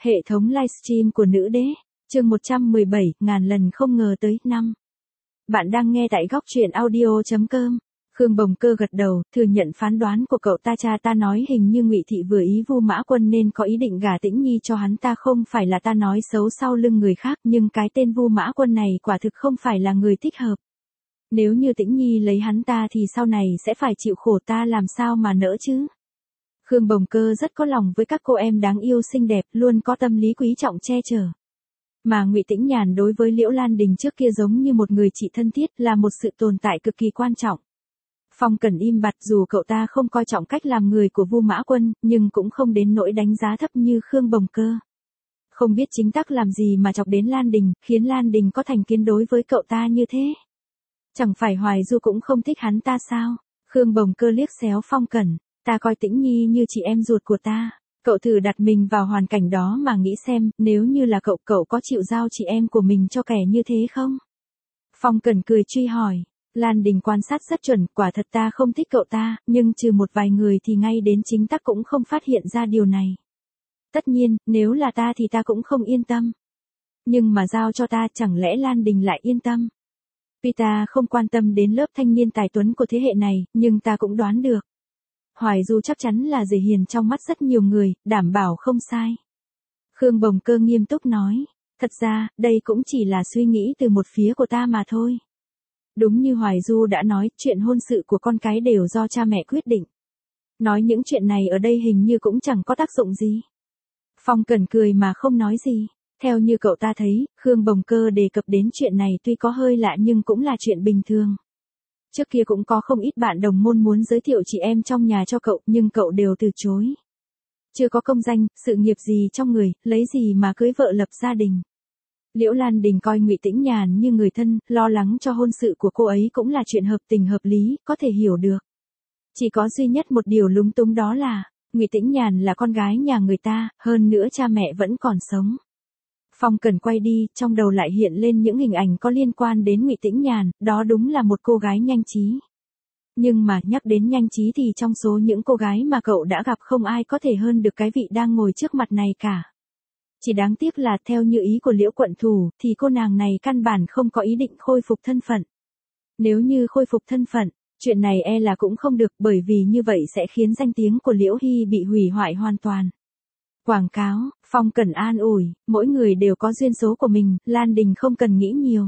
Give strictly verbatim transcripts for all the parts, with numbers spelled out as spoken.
Hệ thống livestream của nữ đế, chương một trăm mười bảy, ngàn lần không ngờ tới, năm. Bạn đang nghe tại góc truyện audio.com. Khương Bồng Cơ gật đầu, thừa nhận phán đoán của cậu ta. Cha ta nói hình như Ngụy Thị vừa ý Vu Mã Quân nên có ý định gả Tĩnh Nhi cho hắn ta. Không phải là ta nói xấu sau lưng người khác, nhưng cái tên Vu Mã Quân này quả thực không phải là người thích hợp. Nếu như Tĩnh Nhi lấy hắn ta thì sau này sẽ phải chịu khổ, ta làm sao mà nỡ chứ. Khương Bồng Cơ rất có lòng với các cô em đáng yêu xinh đẹp, luôn có tâm lý quý trọng che chở. Mà Ngụy Tĩnh Nhàn đối với Liễu Lan Đình trước kia giống như một người chị thân thiết, là một sự tồn tại cực kỳ quan trọng. Phong Cẩn im bặt, dù cậu ta không coi trọng cách làm người của Vu Mã Quân, nhưng cũng không đến nỗi đánh giá thấp như Khương Bồng Cơ. Không biết chính tắc làm gì mà chọc đến Lan Đình, khiến Lan Đình có thành kiến đối với cậu ta như thế. Chẳng phải Hoài Du cũng không thích hắn ta sao? Khương Bồng Cơ liếc xéo Phong Cẩn, ta coi Tĩnh Nhi như chị em ruột của ta. Cậu thử đặt mình vào hoàn cảnh đó mà nghĩ xem, nếu như là cậu, cậu có chịu giao chị em của mình cho kẻ như thế không? Phong Cẩn cười truy hỏi. Lan Đình quan sát rất chuẩn, quả thật ta không thích cậu ta, nhưng trừ một vài người thì ngay đến chính tắc cũng không phát hiện ra điều này. Tất nhiên, nếu là ta thì ta cũng không yên tâm. Nhưng mà giao cho ta, chẳng lẽ Lan Đình lại yên tâm? Vì ta không quan tâm đến lớp thanh niên tài tuấn của thế hệ này, nhưng ta cũng đoán được. Hoài Du chắc chắn là dễ hiền trong mắt rất nhiều người, đảm bảo không sai. Khương Bồng Cơ nghiêm túc nói, thật ra, đây cũng chỉ là suy nghĩ từ một phía của ta mà thôi. Đúng như Hoài Du đã nói, chuyện hôn sự của con cái đều do cha mẹ quyết định. Nói những chuyện này ở đây hình như cũng chẳng có tác dụng gì. Phong Cẩn cười mà không nói gì. Theo như cậu ta thấy, Khương Bồng Cơ đề cập đến chuyện này tuy có hơi lạ nhưng cũng là chuyện bình thường. Trước kia cũng có không ít bạn đồng môn muốn giới thiệu chị em trong nhà cho cậu, nhưng cậu đều từ chối. Chưa có công danh, sự nghiệp gì trong người, lấy gì mà cưới vợ lập gia đình. Liễu Lan Đình coi Ngụy Tĩnh Nhàn như người thân, lo lắng cho hôn sự của cô ấy cũng là chuyện hợp tình hợp lý, có thể hiểu được. Chỉ có duy nhất một điều lúng túng, đó là, Ngụy Tĩnh Nhàn là con gái nhà người ta, hơn nữa cha mẹ vẫn còn sống. Phong Cẩn quay đi, trong đầu lại hiện lên những hình ảnh có liên quan đến Ngụy Tĩnh Nhàn, đó đúng là một cô gái nhanh trí. Nhưng mà nhắc đến nhanh trí thì trong số những cô gái mà cậu đã gặp không ai có thể hơn được cái vị đang ngồi trước mặt này cả. Chỉ đáng tiếc là theo như ý của Liễu quận thủ, thì cô nàng này căn bản không có ý định khôi phục thân phận. Nếu như khôi phục thân phận, chuyện này e là cũng không được, bởi vì như vậy sẽ khiến danh tiếng của Liễu Hy bị hủy hoại hoàn toàn. Quảng cáo, Phong Cẩn an ủi, mỗi người đều có duyên số của mình, Lan Đình không cần nghĩ nhiều.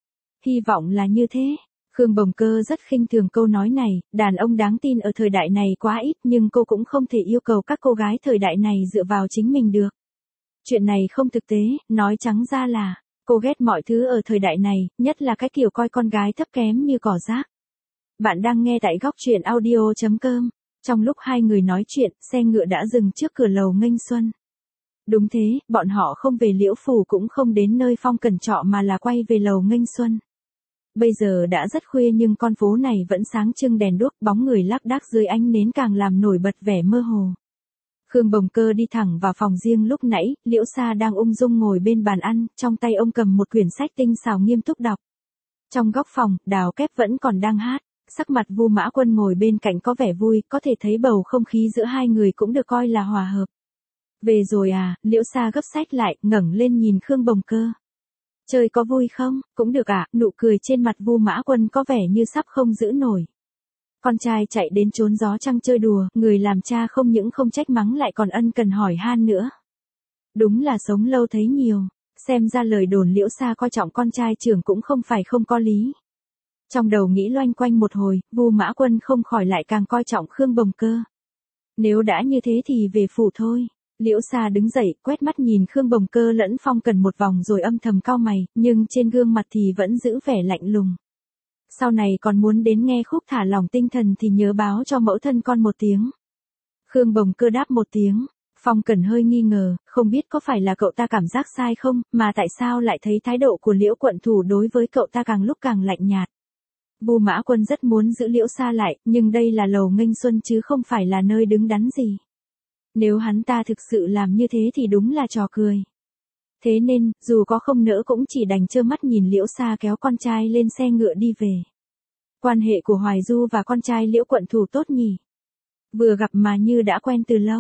Hy vọng là như thế. Khương Bồng Cơ rất khinh thường câu nói này, đàn ông đáng tin ở thời đại này quá ít, nhưng cô cũng không thể yêu cầu các cô gái thời đại này dựa vào chính mình được. Chuyện này không thực tế, nói trắng ra là, cô ghét mọi thứ ở thời đại này, nhất là cái kiểu coi con gái thấp kém như cỏ rác. Bạn đang nghe tại góc truyện audio.com. Trong lúc hai người nói chuyện, xe ngựa đã dừng trước cửa lầu Nghênh Xuân. Đúng thế, bọn họ không về Liễu phủ cũng không đến nơi Phong Cẩn trọ mà là quay về lầu Nghênh Xuân. Bây giờ đã rất khuya nhưng con phố này vẫn sáng trưng đèn đuốc, bóng người lác đác dưới ánh nến càng làm nổi bật vẻ mơ hồ. Khương Bồng Cơ đi thẳng vào phòng riêng lúc nãy, Liễu Sa đang ung dung ngồi bên bàn ăn, trong tay ông cầm một quyển sách tinh xảo nghiêm túc đọc. Trong góc phòng, Đào Kép vẫn còn đang hát, sắc mặt Vu Mã Quân ngồi bên cạnh có vẻ vui, có thể thấy bầu không khí giữa hai người cũng được coi là hòa hợp. Về rồi à? Liễu Sa gấp sách lại, ngẩng lên nhìn Khương Bồng Cơ. Chơi có vui không? Cũng được ạ. À? Nụ cười trên mặt Vu Mã Quân có vẻ như sắp không giữ nổi. Con trai chạy đến trốn gió trăng chơi đùa, người làm cha không những không trách mắng lại còn ân cần hỏi han nữa. Đúng là sống lâu thấy nhiều, xem ra lời đồn Liễu Sa coi trọng con trai trưởng cũng không phải không có lý. Trong đầu nghĩ loanh quanh một hồi, Vu Mã Quân không khỏi lại càng coi trọng Khương Bồng Cơ. Nếu đã như thế thì về phủ thôi. Liễu Sa đứng dậy, quét mắt nhìn Khương Bồng Cơ lẫn Phong Cẩn một vòng rồi âm thầm cau mày, nhưng trên gương mặt thì vẫn giữ vẻ lạnh lùng. Sau này còn muốn đến nghe khúc thả lỏng tinh thần thì nhớ báo cho mẫu thân con một tiếng. Khương Bồng Cơ đáp một tiếng. Phong Cẩn hơi nghi ngờ, không biết có phải là cậu ta cảm giác sai không, mà tại sao lại thấy thái độ của Liễu quận thủ đối với cậu ta càng lúc càng lạnh nhạt. Vu Mã Quân rất muốn giữ Liễu Sa lại, nhưng đây là lầu Nghênh Xuân chứ không phải là nơi đứng đắn gì. Nếu hắn ta thực sự làm như thế thì đúng là trò cười. Thế nên, dù có không nỡ cũng chỉ đành trơ mắt nhìn Liễu Sa kéo con trai lên xe ngựa đi về. Quan hệ của Hoài Du và con trai Liễu quận thủ tốt nhỉ? Vừa gặp mà như đã quen từ lâu.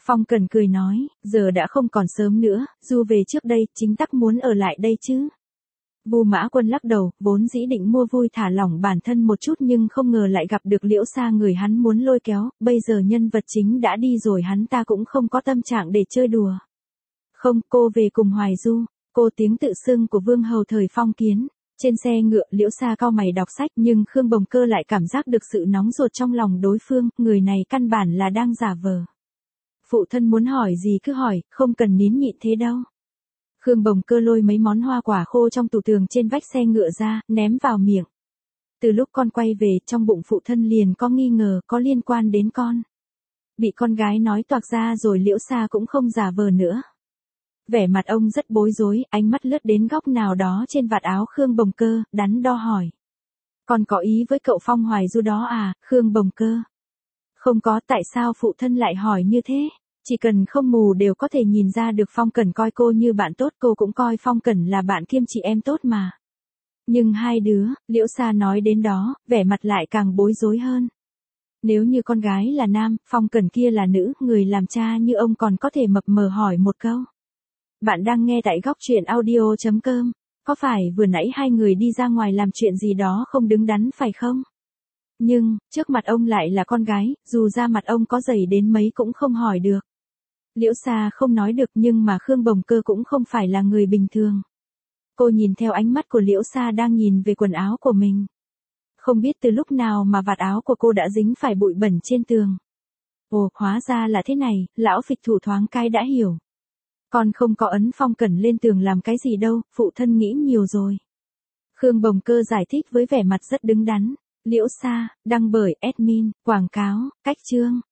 Phong Cần cười nói, giờ đã không còn sớm nữa, dù về trước đây, chính tắc muốn ở lại đây chứ. Vu Mã Quân lắc đầu, vốn dĩ định mua vui thả lỏng bản thân một chút nhưng không ngờ lại gặp được Liễu Sa người hắn muốn lôi kéo, bây giờ nhân vật chính đã đi rồi hắn ta cũng không có tâm trạng để chơi đùa. Không, cô về cùng Hoài Du, cô tiếng tự xưng của vương hầu thời phong kiến. Trên xe ngựa Liễu Sa cau mày đọc sách nhưng Khương Bồng Cơ lại cảm giác được sự nóng ruột trong lòng đối phương, người này căn bản là đang giả vờ. Phụ thân muốn hỏi gì cứ hỏi, không cần nín nhịn thế đâu. Khương Bồng Cơ lôi mấy món hoa quả khô trong tủ tường trên vách xe ngựa ra, ném vào miệng. Từ lúc con quay về, trong bụng phụ thân liền có nghi ngờ, có liên quan đến con. Bị con gái nói toạc ra rồi Liễu Sa cũng không giả vờ nữa. Vẻ mặt ông rất bối rối, ánh mắt lướt đến góc nào đó trên vạt áo Khương Bồng Cơ, đắn đo hỏi. Con có ý với cậu Phong Hoài Du đó à, Khương Bồng Cơ? Không có, tại sao phụ thân lại hỏi như thế? Chỉ cần không mù đều có thể nhìn ra được Phong Cẩn coi cô như bạn tốt, cô cũng coi Phong Cẩn là bạn kiêm chị em tốt mà. Nhưng hai đứa, Liễu Sa nói đến đó, vẻ mặt lại càng bối rối hơn. Nếu như con gái là nam, Phong Cẩn kia là nữ, người làm cha như ông còn có thể mập mờ hỏi một câu. Bạn đang nghe tại góc truyện audio chấm com. Có phải vừa nãy hai người đi ra ngoài làm chuyện gì đó không đứng đắn phải không? Nhưng, trước mặt ông lại là con gái, dù ra mặt ông có dày đến mấy cũng không hỏi được. Liễu Sa không nói được nhưng mà Khương Bồng Cơ cũng không phải là người bình thường. Cô nhìn theo ánh mắt của Liễu Sa đang nhìn về quần áo của mình. Không biết từ lúc nào mà vạt áo của cô đã dính phải bụi bẩn trên tường. Ồ, hóa ra là thế này, lão phịch thủ thoáng cái đã hiểu. Con không có ấn Phong Cẩn lên tường làm cái gì đâu, phụ thân nghĩ nhiều rồi. Khương Bồng Cơ giải thích với vẻ mặt rất đứng đắn. Liễu Sa, đăng bởi admin, quảng cáo, cách chương.